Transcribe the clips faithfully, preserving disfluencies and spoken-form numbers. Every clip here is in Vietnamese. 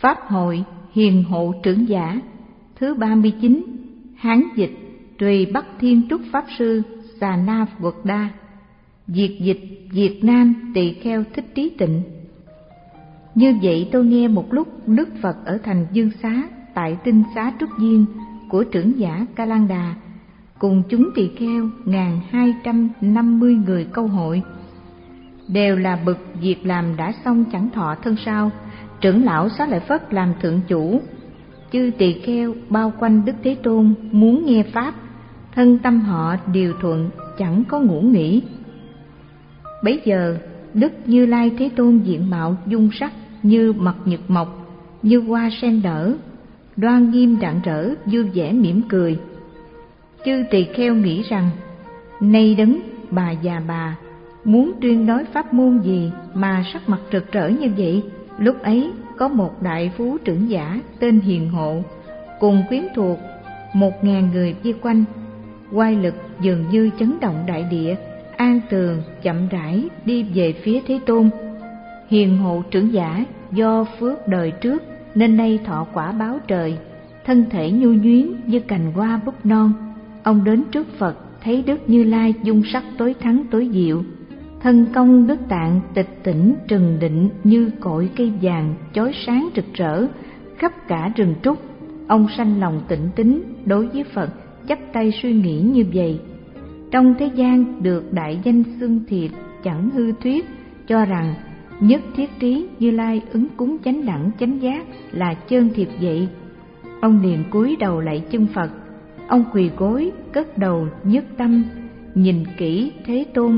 Pháp hội Hiền Hộ Trưởng Giả thứ ba mươi chín. Hán dịch Tùy Bắc Thiên Trúc Pháp Sư Xà Na Phật Đa. Việt dịch Việt Nam Tỳ Kheo Thích Trí Tịnh. Như vậy tôi nghe một lúc Đức Phật ở thành Dương Xá tại Tinh Xá Trúc Viên của trưởng giả Ca Lan Đà cùng chúng tỳ kheo ngàn hai trăm năm mươi người câu hội, đều là bậc việc làm đã xong chẳng thọ thân sau. Trưởng lão Xá Lợi Phất làm thượng chủ, chư tỳ kheo bao quanh Đức Thế Tôn muốn nghe pháp, thân tâm họ điều thuận, chẳng có ngủ nghỉ. Bấy giờ Đức Như Lai Thế Tôn diện mạo dung sắc như mặt nhật mọc, như hoa sen nở, đoan nghiêm rạng rỡ, vui vẻ mỉm cười. Chư tỳ kheo nghĩ rằng: nay đấng bà già bà muốn tuyên nói pháp môn gì mà sắc mặt rực rỡ như vậy? Lúc ấy có một đại phú trưởng giả tên Hiền Hộ cùng quyến thuộc một ngàn người vây quanh, oai lực dường như chấn động đại địa, an tường chậm rãi đi về phía Thế Tôn. Hiền Hộ trưởng giả do phước đời trước nên nay thọ quả báo trời, thân thể nhu nhuyến như cành hoa búp non. Ông đến trước Phật, thấy Đức Như Lai dung sắc tối thắng tối diệu, thân công Đức Tạng tịch tỉnh trừng định như cội cây vàng chói sáng rực rỡ khắp cả rừng trúc. Ông sanh lòng tịnh tín đối với Phật, chắp tay suy nghĩ như vậy: trong thế gian được đại danh xưng thiệt chẳng hư thuyết, cho rằng nhất thiết trí Như Lai ứng cúng chánh đẳng chánh giác là chân thiệt vậy. Ông liền cúi đầu lạy chân Phật. Ông quỳ gối cất đầu nhất tâm nhìn kỹ Thế Tôn,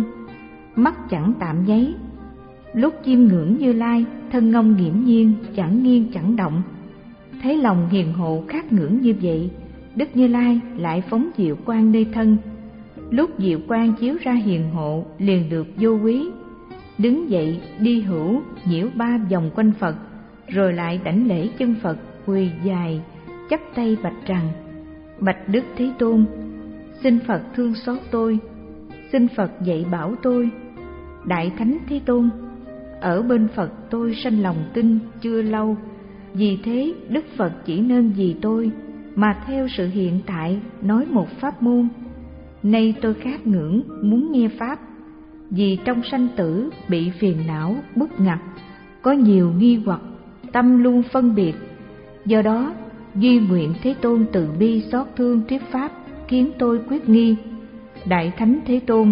mắt chẳng tạm nháy. Lúc chiêm ngưỡng Như Lai, thân ông nghiễm nhiên chẳng nghiêng chẳng động. Thấy lòng Hiền Hộ khát ngưỡng như vậy, Đức Như Lai lại phóng diệu quang nơi thân. Lúc diệu quang chiếu ra Hiền Hộ liền được vô quý, đứng dậy đi hữu nhiễu ba vòng quanh Phật, rồi lại đảnh lễ chân Phật, quỳ dài chắp tay bạch rằng: bạch Đức Thế Tôn, xin Phật thương xót tôi, xin Phật dạy bảo tôi. Đại Thánh Thế Tôn, ở bên Phật tôi sanh lòng tin chưa lâu, vì thế Đức Phật chỉ nên vì tôi mà theo sự hiện tại nói một pháp môn. Nay tôi khát ngưỡng muốn nghe pháp, vì trong sanh tử bị phiền não bức ngặt, có nhiều nghi hoặc, tâm luôn phân biệt. Do đó duy nguyện Thế Tôn từ bi xót thương thuyết pháp, khiến tôi quyết nghi. Đại Thánh Thế Tôn,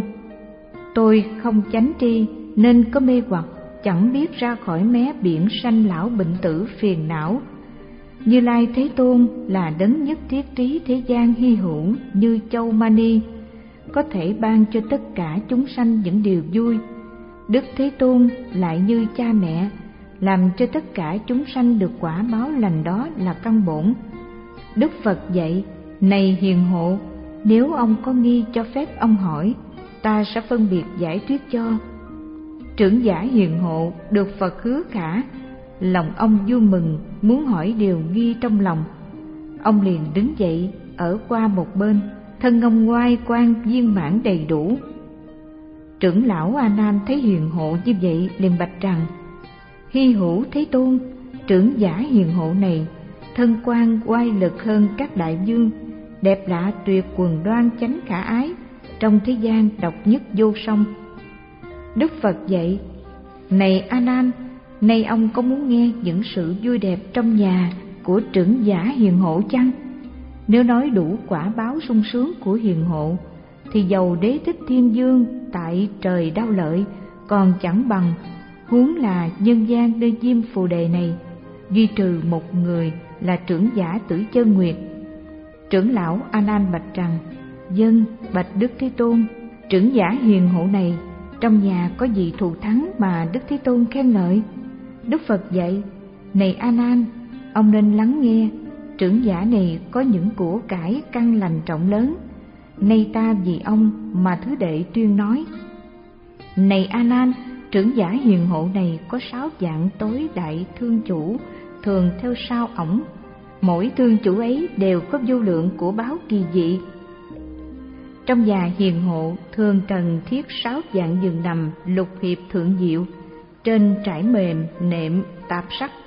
tôi không chánh tri nên có mê hoặc, chẳng biết ra khỏi mé biển sanh lão bệnh tử phiền não. Như Lai Thế Tôn là đấng nhất thiết trí thế gian hy hữu như châu mani, có thể ban cho tất cả chúng sanh những điều vui. Đức Thế Tôn lại như cha mẹ, làm cho tất cả chúng sanh được quả báo lành, đó là căn bổn. Đức Phật dạy: này Hiền Hộ, nếu ông có nghi cho phép ông hỏi, ta sẽ phân biệt giải thuyết cho. Trưởng giả Hiền Hộ được Phật hứa khả, lòng ông vui mừng, muốn hỏi điều nghi trong lòng. Ông liền đứng dậy ở qua một bên, thân ông ngoai quang viên mãn đầy đủ. Trưởng lão A Nan thấy Hiền Hộ như vậy liền bạch rằng: hy hữu Thế Tôn, trưởng giả Hiền Hộ này thân quang oai lực hơn các đại vương, đẹp lạ tuyệt quần đoan chánh khả ái, trong thế gian độc nhất vô song. Đức Phật dạy: này A Nan, nay ông có muốn nghe những sự vui đẹp trong nhà của trưởng giả Hiền Hộ chăng? Nếu nói đủ quả báo sung sướng của Hiền Hộ, thì dầu Đế Thích Thiên Vương tại trời Đao Lợi còn chẳng bằng, huống là nhân gian nơi Diêm Phù Đề này, duy trừ một người là trưởng giả Tử Chân Nguyệt. Trưởng lão A Nan bạch rằng: vâng, bạch Đức Thế Tôn, trưởng giả Hiền Hộ này trong nhà có gì thù thắng mà Đức Thế Tôn khen ngợi? Đức Phật dạy: này A Nan, ông nên lắng nghe. Trưởng giả này có những của cải căn lành trọng lớn, nay ta vì ông mà thứ đệ tuyên nói. Này A Nan, trưởng giả Hiền Hộ này có sáu dạng tối đại thương chủ thường theo sau ổng, mỗi thương chủ ấy đều có vô lượng của báo kỳ dị. Trong nhà Hiền Hộ thường cần thiết sáu dạng giường nằm lục hiệp thượng diệu, trên trải mềm nệm tạp sắc,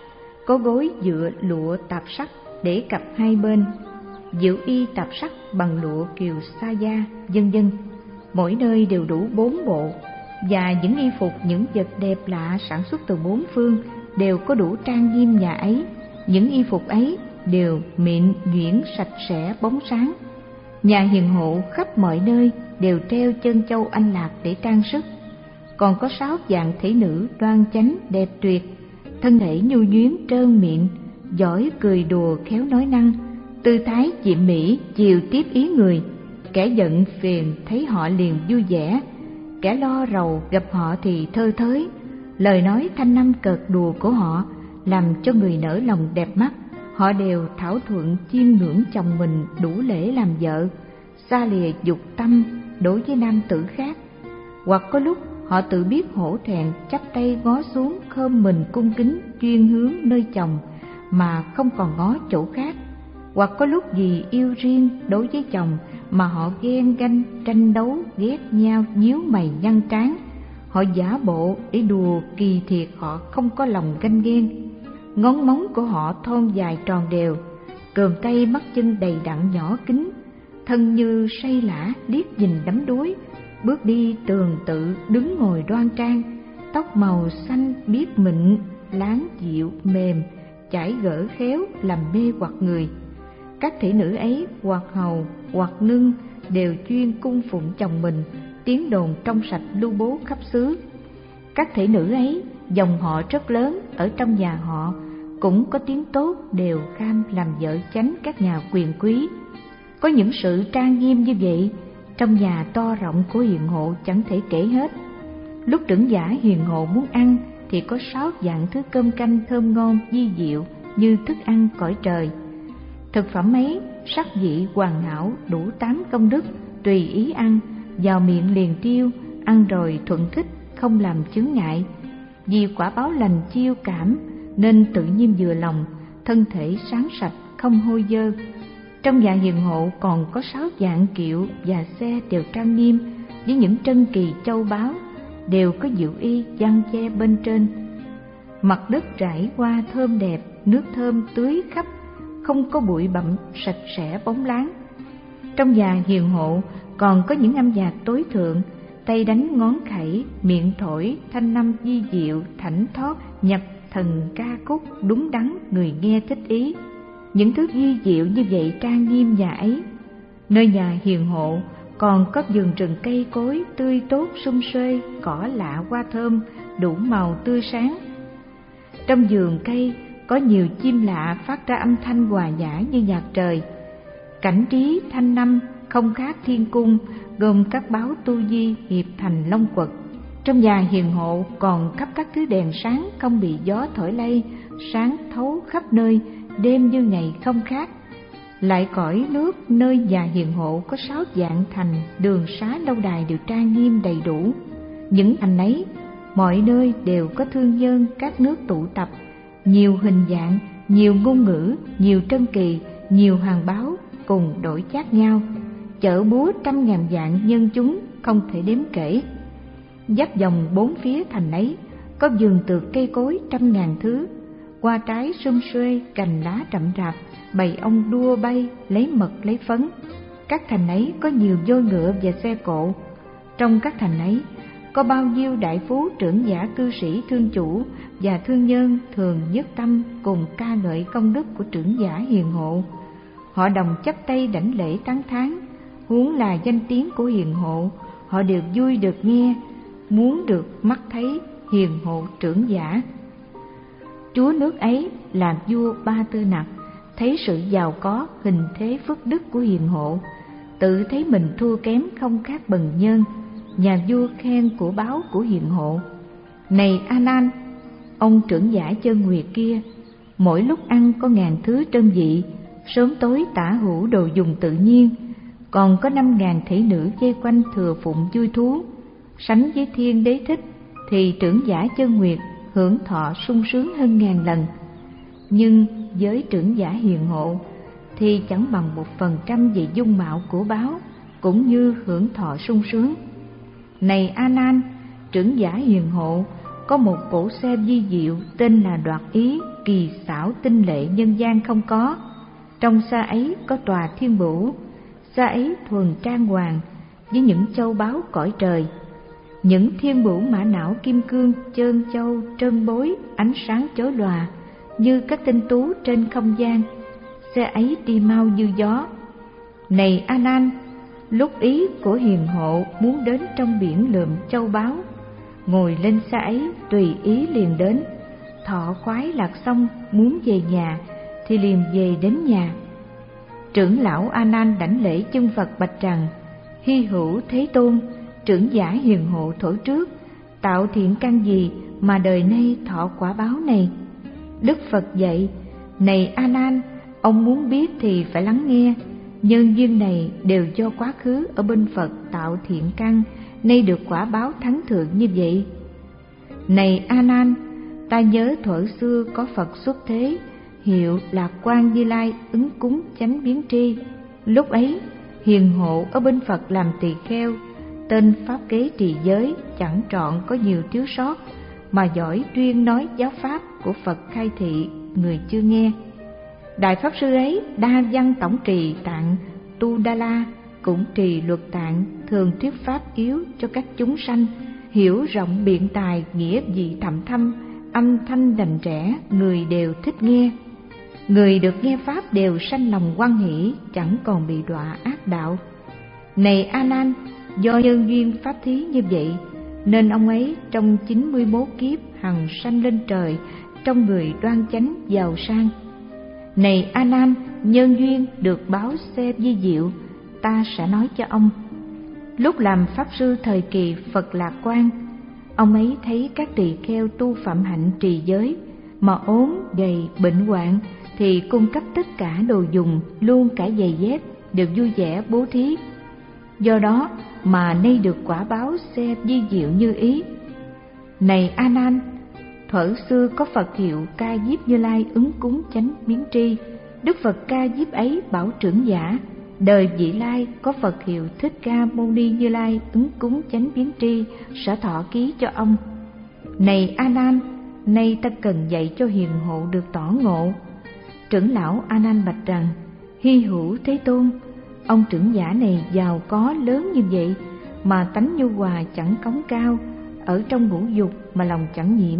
có gối dựa lụa tạp sắc để cặp hai bên, diệu y tạp sắc bằng lụa kiều sa da, vân vân. Mỗi nơi đều đủ bốn bộ, và những y phục, những vật đẹp lạ sản xuất từ bốn phương đều có đủ trang nghiêm nhà ấy. Những y phục ấy đều mịn nhuyễn, sạch sẽ, bóng sáng. Nhà hiền hộ khắp mọi nơi đều treo chân châu anh lạc để trang sức. Còn có sáu dạng thể nữ đoan chánh đẹp tuyệt, thân thể nhu nhuyến trơn mịn, giỏi cười đùa khéo nói năng, tư thái chiệm mỹ chiều tiếp ý người. Kẻ giận phiền thấy họ liền vui vẻ, kẻ lo rầu gặp họ thì thơ thới. Lời nói thanh năm cợt đùa của họ làm cho người nở lòng đẹp mắt. Họ đều thảo thuận chiêm ngưỡng chồng mình đủ lễ làm vợ, xa lìa dục tâm đối với nam tử khác. Hoặc có lúc họ tự biết hổ thẹn, chắp tay ngó xuống khom mình cung kính chuyên hướng nơi chồng mà không còn ngó chỗ khác. Hoặc có lúc vì yêu riêng đối với chồng mà họ ghen ganh, tranh đấu, ghét nhau, nhíu mày nhăn trán. Họ giả bộ để đùa, kỳ thiệt họ không có lòng ganh ghen. Ngón móng của họ thon dài tròn đều, cườm tay mắt chân đầy đặn nhỏ kính, thân như say lả liếc nhìn đắm đuối, bước đi tường tự, đứng ngồi đoan trang, tóc màu xanh biếc mịn, láng dịu mềm, chải gỡ khéo làm mê hoặc người. Các thị nữ ấy hoặc hầu hoặc nương đều chuyên cung phụng chồng mình, tiếng đồn trong sạch lưu bố khắp xứ. Các thị nữ ấy dòng họ rất lớn, ở trong nhà họ cũng có tiếng tốt, đều kham làm vợ chánh các nhà quyền quý. Có những sự trang nghiêm như vậy, trong nhà to rộng của hiền hộ chẳng thể kể hết. Lúc trưởng giả hiền hộ muốn ăn thì có sáu dạng thứ cơm canh thơm ngon vi diệu như thức ăn cõi trời. Thực phẩm ấy sắc vị hoàn hảo, đủ tám công đức, tùy ý ăn, vào miệng liền tiêu, ăn rồi thuận thích, không làm chướng ngại. Vì quả báo lành chiêu cảm nên tự nhiên vừa lòng, thân thể sáng sạch, không hôi dơ. Trong nhà hiền hộ còn có sáu dạng kiệu và xe đều trang nghiêm với những trân kỳ châu báu, đều có diệu y giăng che bên trên. Mặt đất rải hoa thơm đẹp, nước thơm tưới khắp, không có bụi bặm, sạch sẽ bóng láng. Trong nhà hiền hộ còn có những âm nhạc tối thượng, tay đánh ngón khẩy, miệng thổi thanh năm vi diệu, thảnh thót, nhập thần ca khúc đúng đắn, người nghe thích ý. Những thứ vi diệu như vậy trang nghiêm nhà ấy. Nơi nhà hiền hộ còn có vườn rừng cây cối tươi tốt sum xuê, cỏ lạ hoa thơm đủ màu tươi sáng. Trong vườn cây có nhiều chim lạ phát ra âm thanh hòa nhã như nhạc trời. Cảnh trí thanh năm không khác thiên cung, gồm các báo tu di hiệp thành long quật. Trong nhà hiền hộ còn khắp các thứ đèn sáng không bị gió thổi lay, sáng thấu khắp nơi, đêm như ngày không khác. Lại cõi nước nơi nhà hiền hộ có sáu dạng thành, đường xá lâu đài đều trang nghiêm đầy đủ. Những thành ấy mọi nơi đều có thương nhân các nước tụ tập, nhiều hình dạng, nhiều ngôn ngữ, nhiều trân kỳ, nhiều hàng báo cùng đổi chác nhau, chợ búa trăm ngàn vạn nhân chúng không thể đếm kể. Dắp vòng bốn phía thành ấy có vườn tược cây cối trăm ngàn thứ, hoa trái sum xuê, cành lá rậm rạp, bầy ong đua bay lấy mật lấy phấn. Các thành ấy có nhiều voi ngựa và xe cộ. Trong các thành ấy có bao nhiêu đại phú trưởng giả cư sĩ thương chủ và thương nhân thường nhất tâm cùng ca ngợi công đức của trưởng giả hiền hộ. Họ đồng chắp tay đảnh lễ tán thán, huống là danh tiếng của hiền hộ, họ đều vui được nghe, muốn được mắt thấy hiền hộ trưởng giả. Chúa nước ấy là vua Ba Tư Nặc, thấy sự giàu có, hình thế phước đức của hiền hộ, tự thấy mình thua kém không khác bần nhân. Nhà vua khen của báo của hiền hộ: "Này A Nan, ông trưởng giả Chân Nguyệt kia, mỗi lúc ăn có ngàn thứ trân vị, sớm tối tả hữu đồ dùng tự nhiên, còn có năm ngàn thể nữ vây quanh thừa phụng vui thú. Sánh với thiên đế thích thì trưởng giả Chân Nguyệt hưởng thọ sung sướng hơn ngàn lần. Nhưng với trưởng giả hiền hộ thì chẳng bằng một phần trăm về dung mạo của báo, cũng như hưởng thọ sung sướng. Này A Nan, trưởng giả hiền hộ có một cổ xe vi diệu tên là Đoạt Ý, kỳ xảo tinh lệ nhân gian không có. Trong xa ấy có tòa thiên bửu, xa ấy thuần trang hoàng với những châu báu cõi trời. Những thiên bửu mã não kim cương, trơn châu, trân bối, ánh sáng chói lòa như các tinh tú trên không gian. Xe ấy đi mau như gió. Này A Nan, lúc ý của hiền hộ muốn đến trong biển lượm châu báu, ngồi lên xe ấy tùy ý liền đến. Thọ khoái lạc xong muốn về nhà thì liền về đến nhà. Trưởng lão A Nan đảnh lễ chân Phật bạch rằng: Hy hữu Thế Tôn, trưởng giả hiền hộ thổi trước, tạo thiện căn gì mà đời nay thọ quả báo này? Đức Phật dạy: Này A Nan, ông muốn biết thì phải lắng nghe. Nhân duyên này đều do quá khứ ở bên Phật tạo thiện căn, nay được quả báo thắng thượng như vậy. Này A Nan, ta nhớ thuở xưa có Phật xuất thế, hiệu là Quan Như Lai ứng cúng chánh biến tri. Lúc ấy hiền hộ ở bên Phật làm tỳ kheo, tên pháp kế trì giới, chẳng trọn có nhiều thiếu sót, mà giỏi chuyên nói giáo pháp của Phật khai thị, người chưa nghe. Đại pháp sư ấy đa văn tổng trì tạng Tu Đa La, cũng trì luật tạng, thường thuyết pháp yếu cho các chúng sanh, hiểu rộng biện tài, nghĩa vị thậm thâm, âm thanh đành trẻ, người đều thích nghe. Người được nghe pháp đều sanh lòng hoan hỷ, chẳng còn bị đọa ác đạo. Này A Nan, do nhân duyên pháp thí như vậy, nên ông ấy trong chín mươi mốt kiếp hằng sanh lên trời, trong người đoan chánh giàu sang. Này A Nan, nhân duyên được báo xe vi diệu, ta sẽ nói cho ông. Lúc làm pháp sư thời kỳ Phật Lạc Quan, ông ấy thấy các tỳ kheo tu phạm hạnh trì giới, mà ốm gầy bệnh hoạn thì cung cấp tất cả đồ dùng, luôn cả giày dép đều vui vẻ bố thí. Do đó mà nay được quả báo xe vi diệu như ý. Này A Nan, thuở xưa có Phật hiệu Ca Diếp Như Lai ứng cúng chánh biến tri. Đức Phật Ca Diếp ấy bảo trưởng giả, đời vị lai có Phật hiệu Thích Ca Mâu Ni Như Lai ứng cúng chánh biến tri, sẽ thọ ký cho ông. Này A Nan, nay ta cần dạy cho hiền hộ được tỏ ngộ. Trưởng lão A Nan bạch rằng: Hy hữu Thế Tôn, ông trưởng giả này giàu có lớn như vậy, mà tánh nhu hòa chẳng cống cao, ở trong ngũ dục mà lòng chẳng nhiễm.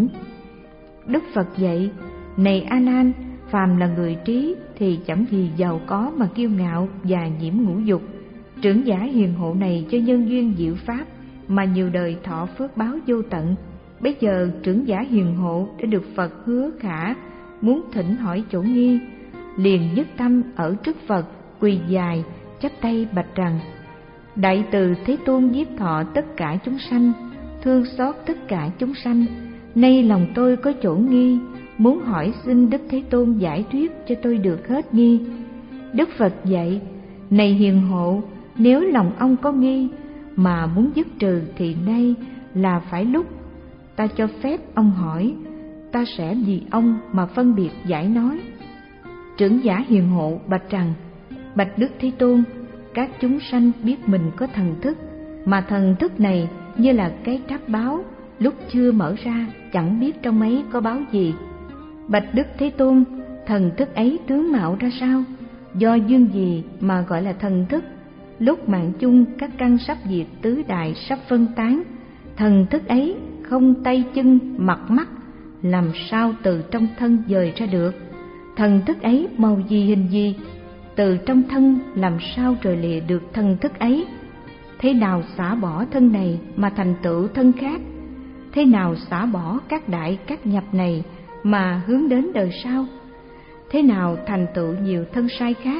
Đức Phật dạy: Này A Nan, phàm là người trí thì chẳng vì giàu có mà kiêu ngạo và nhiễm ngũ dục. Trưởng giả hiền hộ này cho nhân duyên diệu pháp mà nhiều đời thọ phước báo vô tận. Bây giờ trưởng giả hiền hộ đã được Phật hứa khả, muốn thỉnh hỏi chỗ nghi, liền nhất tâm ở trước Phật quỳ dài chắp tay bạch rằng: Đại từ Thế Tôn nhiếp thọ tất cả chúng sanh, thương xót tất cả chúng sanh, nay lòng tôi có chỗ nghi, muốn hỏi xin Đức Thế Tôn giải thuyết cho tôi được hết nghi. Đức Phật dạy: Này hiền hộ, nếu lòng ông có nghi mà muốn dứt trừ thì nay là phải lúc. Ta cho phép ông hỏi, ta sẽ vì ông mà phân biệt giải nói. Trưởng giả hiền hộ bạch rằng: Bạch Đức Thế Tôn, các chúng sanh biết mình có thần thức, mà thần thức này như là cái tráp báo, lúc chưa mở ra chẳng biết trong ấy có báo gì. Bạch Đức Thế Tôn, thần thức ấy tướng mạo ra sao? Do duyên gì mà gọi là thần thức? Lúc mạng chung các căn sắp diệt, tứ đại sắp phân tán, thần thức ấy không tay chân mặt mắt, làm sao từ trong thân dời ra được? Thần thức ấy màu gì hình gì? Từ trong thân làm sao rời lìa được thần thức ấy? Thế nào xả bỏ thân này mà thành tựu thân khác? Thế nào xả bỏ các đại các nhập này mà hướng đến đời sau? Thế nào thành tựu nhiều thân sai khác?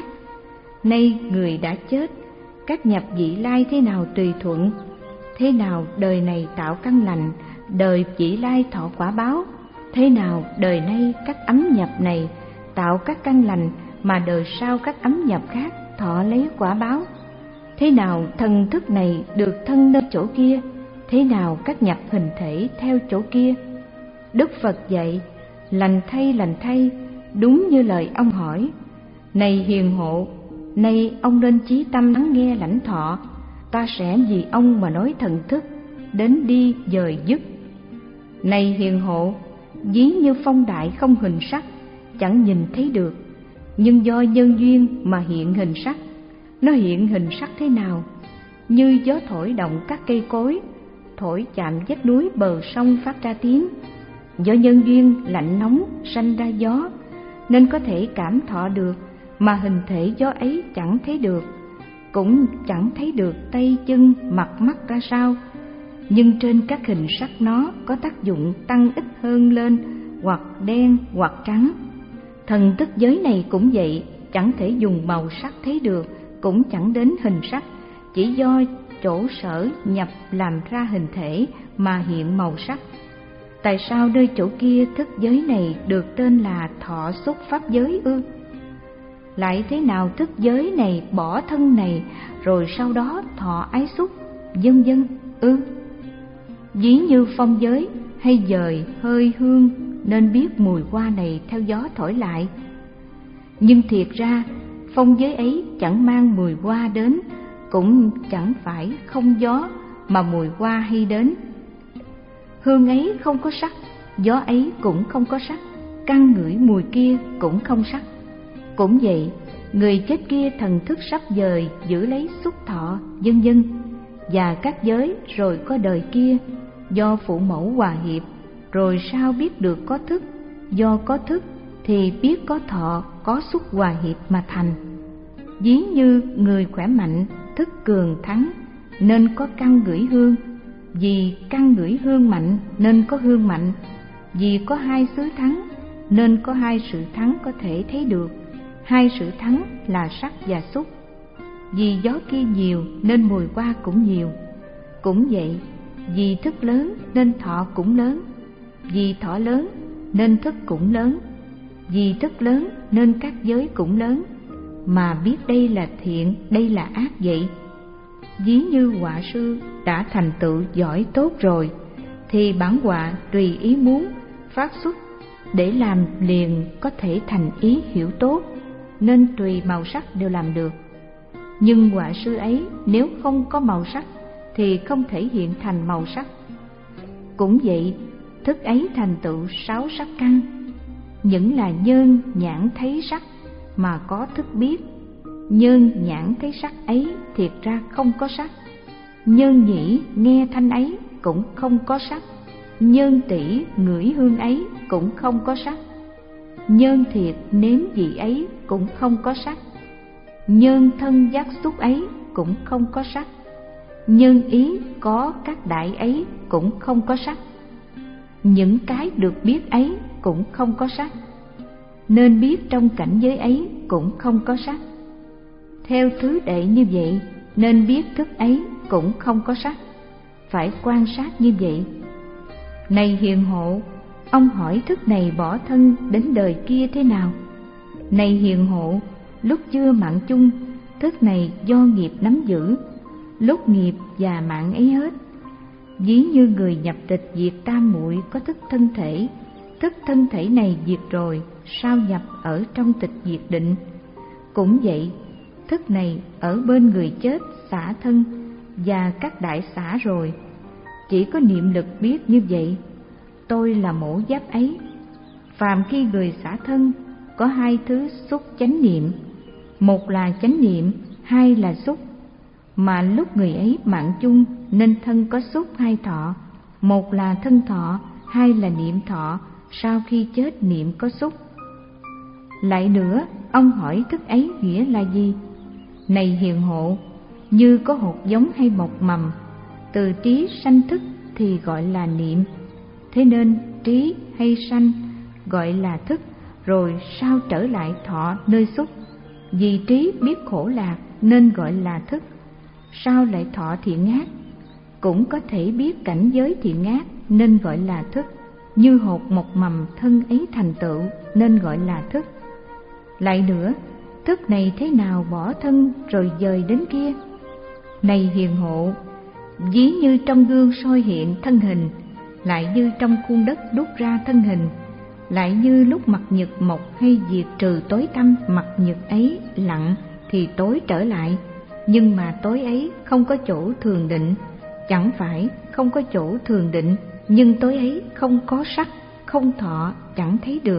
Nay người đã chết, các nhập vị lai thế nào tùy thuận? Thế nào đời này tạo căn lành, đời vị lai thọ quả báo? Thế nào đời nay các ấm nhập này tạo các căn lành, mà đời sau các ấm nhập khác thọ lấy quả báo? Thế nào thần thức này được thân nơi chỗ kia? Thế nào các nhập hình thể theo chỗ kia? Đức Phật dạy: Lành thay, lành thay, đúng như lời ông hỏi. Này hiền hộ, nay ông nên chí tâm lắng nghe lãnh thọ. Ta sẽ vì ông mà nói thần thức, đến đi dời dứt. Này hiền hộ, ví như phong đại không hình sắc, chẳng nhìn thấy được, nhưng do nhân duyên mà hiện hình sắc. Nó hiện hình sắc thế nào? Như gió thổi động các cây cối, thổi chạm vách núi bờ sông phát ra tiếng. Do nhân duyên lạnh nóng sanh ra gió, nên có thể cảm thọ được, mà hình thể gió ấy chẳng thấy được, cũng chẳng thấy được tay chân mặt mắt ra sao. Nhưng trên các hình sắc nó có tác dụng tăng ít hơn lên, hoặc đen hoặc trắng. Thần thức giới này cũng vậy, chẳng thể dùng màu sắc thấy được, cũng chẳng đến hình sắc, chỉ do chỗ sở nhập làm ra hình thể mà hiện màu sắc. Tại sao nơi chỗ kia thức giới này được tên là thọ xúc pháp giới ư? Lại thế nào thức giới này bỏ thân này, rồi sau đó thọ ái xúc, vân vân ư? Ví như phong giới hay dời hơi hương, nên biết mùi hoa này theo gió thổi lại. Nhưng thiệt ra phong giới ấy chẳng mang mùi hoa đến, cũng chẳng phải không gió mà mùi hoa hay đến. Hương ấy không có sắc, gió ấy cũng không có sắc, căn ngửi mùi kia cũng không sắc. Cũng vậy, người chết kia thần thức sắp dời giữ lấy xúc thọ, vân vân, và các giới rồi có đời kia, do phụ mẫu hòa hiệp, rồi sao biết được có thức, do có thức thì biết có thọ, có xúc hòa hiệp mà thành. Ví như người khỏe mạnh, thức cường thắng, nên có căn ngửi hương, vì căn ngửi hương mạnh nên có hương mạnh, vì có hai xứ thắng nên có hai sự thắng có thể thấy được, hai sự thắng là sắc và xúc. Vì gió kia nhiều nên mùi hoa cũng nhiều. Cũng vậy, vì thức lớn nên thọ cũng lớn, vì thọ lớn nên thức cũng lớn, vì thức lớn nên các giới cũng lớn, mà biết đây là thiện, đây là ác vậy. Ví như họa sư đã thành tựu giỏi tốt rồi, thì bản họa tùy ý muốn phát xuất để làm liền có thể thành ý hiểu tốt, nên tùy màu sắc đều làm được. Nhưng họa sư ấy nếu không có màu sắc thì không thể hiện thành màu sắc. Cũng vậy, thức ấy thành tựu sáu sắc căn, những là nhân nhãn thấy sắc mà có thức biết. Nhân nhãn thấy sắc ấy thiệt ra không có sắc, nhân nhĩ nghe thanh ấy cũng không có sắc, nhân tỷ ngửi hương ấy cũng không có sắc, nhân thiệt nếm vị ấy cũng không có sắc, nhân thân giác xúc ấy cũng không có sắc, nhân ý có các đại ấy cũng không có sắc. Những cái được biết ấy cũng không có sắc, nên biết trong cảnh giới ấy cũng không có sắc. Theo thứ đệ như vậy, nên biết thức ấy cũng không có sắc, phải quan sát như vậy. Này hiền hộ, ông hỏi thức này bỏ thân đến đời kia thế nào? Này hiền hộ, lúc chưa mạng chung, thức này do nghiệp nắm giữ, lúc nghiệp và mạng ấy hết. Ví như người nhập tịch diệt tam muội có thức thân thể, thức thân thể này diệt rồi, sao nhập ở trong tịch diệt định. Cũng vậy, thức này ở bên người chết xả thân và các đại xả rồi, chỉ có niệm lực biết như vậy. Tôi là mổ giáp ấy. Phàm khi người xả thân có hai thứ xúc chánh niệm, một là chánh niệm, hai là xúc. Mà lúc người ấy mạng chung nên thân có xúc hai thọ, một là thân thọ, hai là niệm thọ, sau khi chết niệm có xúc. Lại nữa, ông hỏi thức ấy nghĩa là gì? Này hiền hộ, như có hột giống hay mọc mầm, từ trí sanh thức thì gọi là niệm. Thế nên trí hay sanh gọi là thức, rồi sao trở lại thọ nơi xúc. Vì trí biết khổ lạc nên gọi là thức, sao lại thọ thiện ác? Cũng có thể biết cảnh giới thiện ác nên gọi là thức, như hột mọc mầm thân ấy thành tựu nên gọi là thức. Lại nữa, thức này thế nào bỏ thân rồi dời đến kia? Này hiền hộ, ví như trong gương soi hiện thân hình, lại như trong khuôn đất đúc ra thân hình, lại như lúc mặt nhật mọc hay diệt trừ tối tăm, mặt nhật ấy lặng thì tối trở lại. Nhưng mà tối ấy không có chỗ thường định, chẳng phải không có chỗ thường định, nhưng tối ấy không có sắc, không thọ, chẳng thấy được.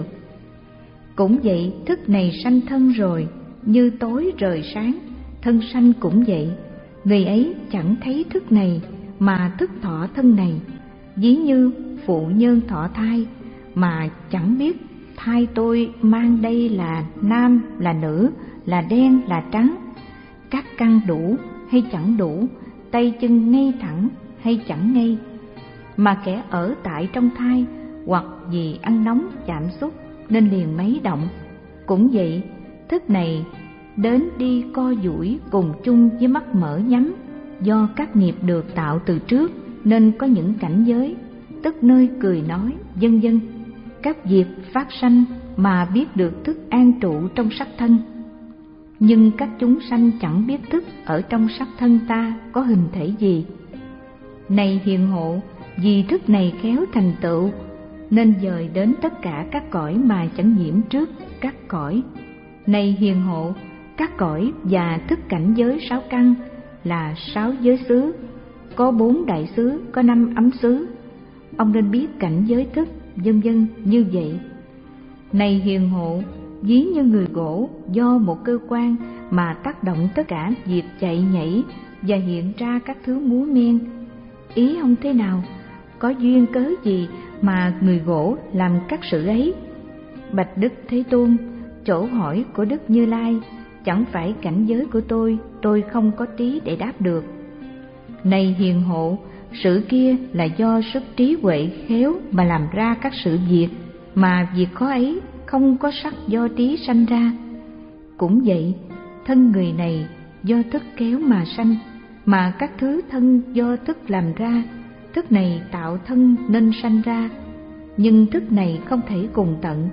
Cũng vậy, thức này sanh thân rồi, như tối rời sáng, thân sanh cũng vậy. Người ấy chẳng thấy thức này, mà thức thọ thân này. Ví như phụ nhân thọ thai, mà chẳng biết thai tôi mang đây là nam, là nữ, là đen, là trắng, các căn đủ hay chẳng đủ, tay chân ngay thẳng hay chẳng ngay. Mà kẻ ở tại trong thai, hoặc vì ăn nóng chạm xúc nên liền mấy động. Cũng vậy, thức này đến đi co duỗi cùng chung với mắt mở nhắm, do các nghiệp được tạo từ trước nên có những cảnh giới, tức nơi cười nói, vân vân. Các việc phát sanh mà biết được thức an trụ trong sắc thân. Nhưng các chúng sanh chẳng biết thức ở trong sắc thân ta có hình thể gì. Này hiền hộ, vì thức này khéo thành tựu, nên dời đến tất cả các cõi mà chẳng nhiễm trước các cõi. Này hiền hộ, các cõi và thức cảnh giới sáu căn là sáu giới xứ, có bốn đại xứ, có năm ấm xứ. Ông nên biết cảnh giới thức, vân vân như vậy. Này hiền hộ, ví như người gỗ do một cơ quan mà tác động tất cả việc chạy nhảy và hiện ra các thứ múa men. Ý ông thế nào? Có duyên cớ gì mà người gỗ làm các sự ấy? Bạch Đức Thế Tôn, chỗ hỏi của Đức Như Lai chẳng phải cảnh giới của tôi, tôi không có trí để đáp được. Này hiền hộ, sự kia là do sức trí huệ khéo mà làm ra các sự việc, mà việc khó ấy không có sắc do trí sanh ra. Cũng vậy, thân người này do thức kéo mà sanh, mà các thứ thân do thức làm ra. Thức này tạo thân nên sanh ra, nhưng thức này không thể cùng tận.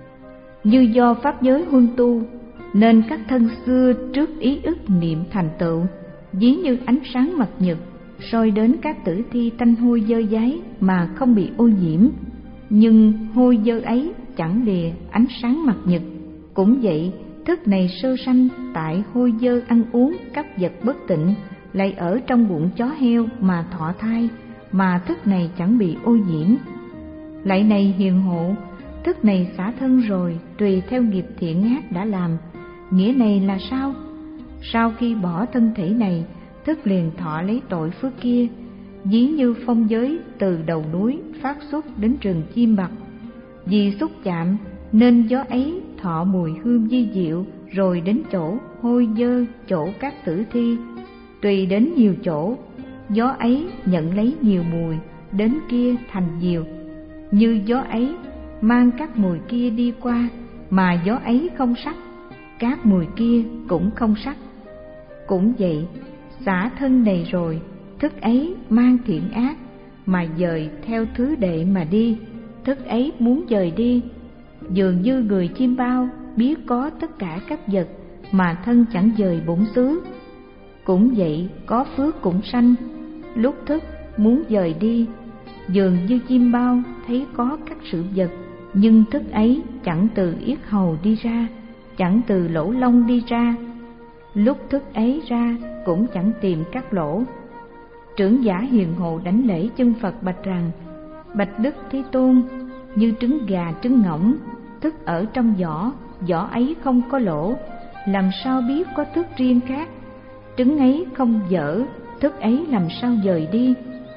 Như do pháp giới huân tu, nên các thân xưa trước ý ức niệm thành tựu, ví như ánh sáng mặt nhật soi đến các tử thi tanh hôi dơ dáy mà không bị ô nhiễm. Nhưng hôi dơ ấy chẳng lìa ánh sáng mặt nhật. Cũng vậy, thức này sơ sanh tại hôi dơ ăn uống các vật bất tịnh, lại ở trong bụng chó heo mà thọ thai, mà thức này chẳng bị ô nhiễm. Lại này hiền hộ, thức này xả thân rồi, tùy theo nghiệp thiện ác đã làm. Nghĩa này là sao? Sau khi bỏ thân thể này, thức liền thọ lấy tội phước kia, ví như phong giới từ đầu núi phát xuất đến rừng chim bặt. Vì xúc chạm nên gió ấy thọ mùi hương vi diệu, rồi đến chỗ hôi dơ, chỗ các tử thi. Tùy đến nhiều chỗ, gió ấy nhận lấy nhiều mùi, đến kia thành nhiều. Như gió ấy mang các mùi kia đi qua, mà gió ấy không sắc, các mùi kia cũng không sắc. Cũng vậy, xả thân này rồi, thức ấy mang thiện ác mà dời theo thứ đệ mà đi. Thức ấy muốn dời đi, dường như người chim bao biết có tất cả các vật mà thân chẳng dời bổn xứ. Cũng vậy, có phước cũng sanh, lúc thức muốn dời đi, dường như chim bao thấy có các sự vật, nhưng thức ấy chẳng từ yết hầu đi ra, chẳng từ lỗ lông đi ra. Lúc thức ấy ra cũng chẳng tìm các lỗ. Trưởng giả hiền hộ đảnh lễ chân Phật bạch rằng: Bạch Đức Thế Tôn, như trứng gà trứng ngỗng, thức ở trong vỏ, vỏ ấy không có lỗ, làm sao biết có thức riêng khác? Trứng ấy không dở, thức ấy làm sao dời đi?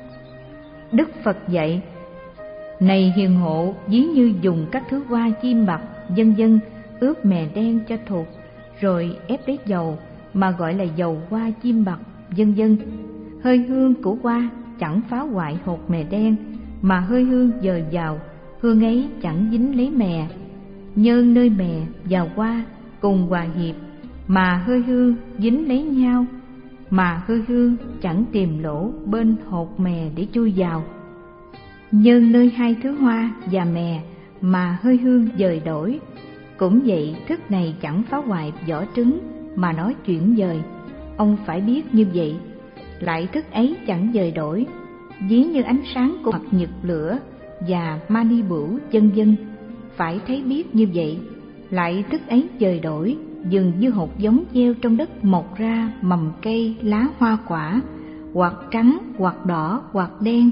Đức Phật dạy: Này hiền hộ, ví như dùng các thứ hoa chim bặt, vân vân, ướp mè đen cho thuộc, rồi ép lấy dầu mà gọi là dầu hoa chim bặt, vân vân. Hơi hương của hoa chẳng phá hoại hột mè đen, mà hơi hương dời vào, hương ấy chẳng dính lấy mè. Nhơn nơi mè và hoa cùng hòa hiệp, mà hơi hương dính lấy nhau, mà hơi hương chẳng tìm lỗ bên hột mè để chui vào. Nhơn nơi hai thứ hoa và mè, mà hơi hương dời đổi. Cũng vậy, thức này chẳng phá hoại vỏ trứng mà nó chuyển dời. Ông phải biết như vậy. Lại thức ấy chẳng dời đổi, ví như ánh sáng của mặt nhật lửa và mani bửu vân vân, phải thấy biết như vậy. Lại thức ấy dời đổi, dường như hột giống gieo trong đất mọc ra mầm cây lá hoa quả, hoặc trắng, hoặc đỏ, hoặc đen,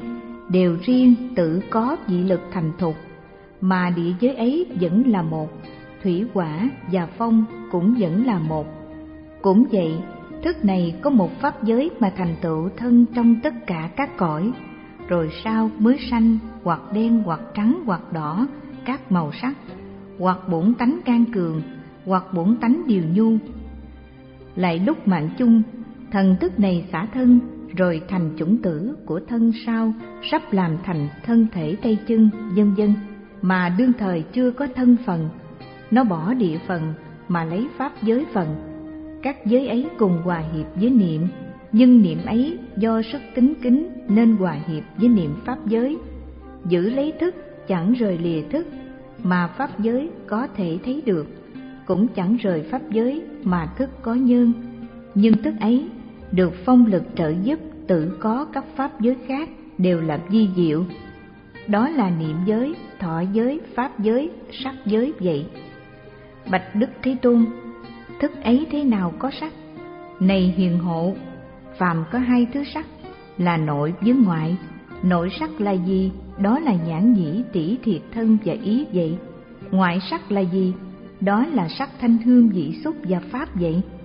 đều riêng tự có vị lực thành thục, mà địa giới ấy vẫn là một, thủy hỏa và phong cũng vẫn là một. Cũng vậy, thức này có một pháp giới mà thành tựu thân trong tất cả các cõi, rồi sau mới sanh hoặc đen hoặc trắng hoặc đỏ các màu sắc, hoặc bổn tánh can cường, hoặc bổn tánh điều nhu. Lại lúc mạng chung, thần thức này xả thân rồi thành chủng tử của thân sau, sắp làm thành thân thể tay chân, vân vân, mà đương thời chưa có thân phần. Nó bỏ địa phần mà lấy pháp giới phần. Các giới ấy cùng hòa hiệp với niệm, nhưng niệm ấy do sức tính kính nên hòa hiệp với niệm pháp giới. Giữ lấy thức chẳng rời lìa thức, mà pháp giới có thể thấy được, cũng chẳng rời pháp giới mà thức có nhân. Nhưng thức ấy được phong lực trợ giúp tự có các pháp giới khác đều là vi diệu. Đó là niệm giới, thọ giới, pháp giới, sắc giới vậy. Bạch Đức Thế Tôn, thức ấy thế nào có sắc? Này hiền hộ, phàm có hai thứ sắc là nội với ngoại. Nội sắc là gì? Đó là nhãn nhĩ tỷ thiệt thân và ý vậy. Ngoại sắc là gì? Đó là sắc thanh hương vị xúc và pháp vậy.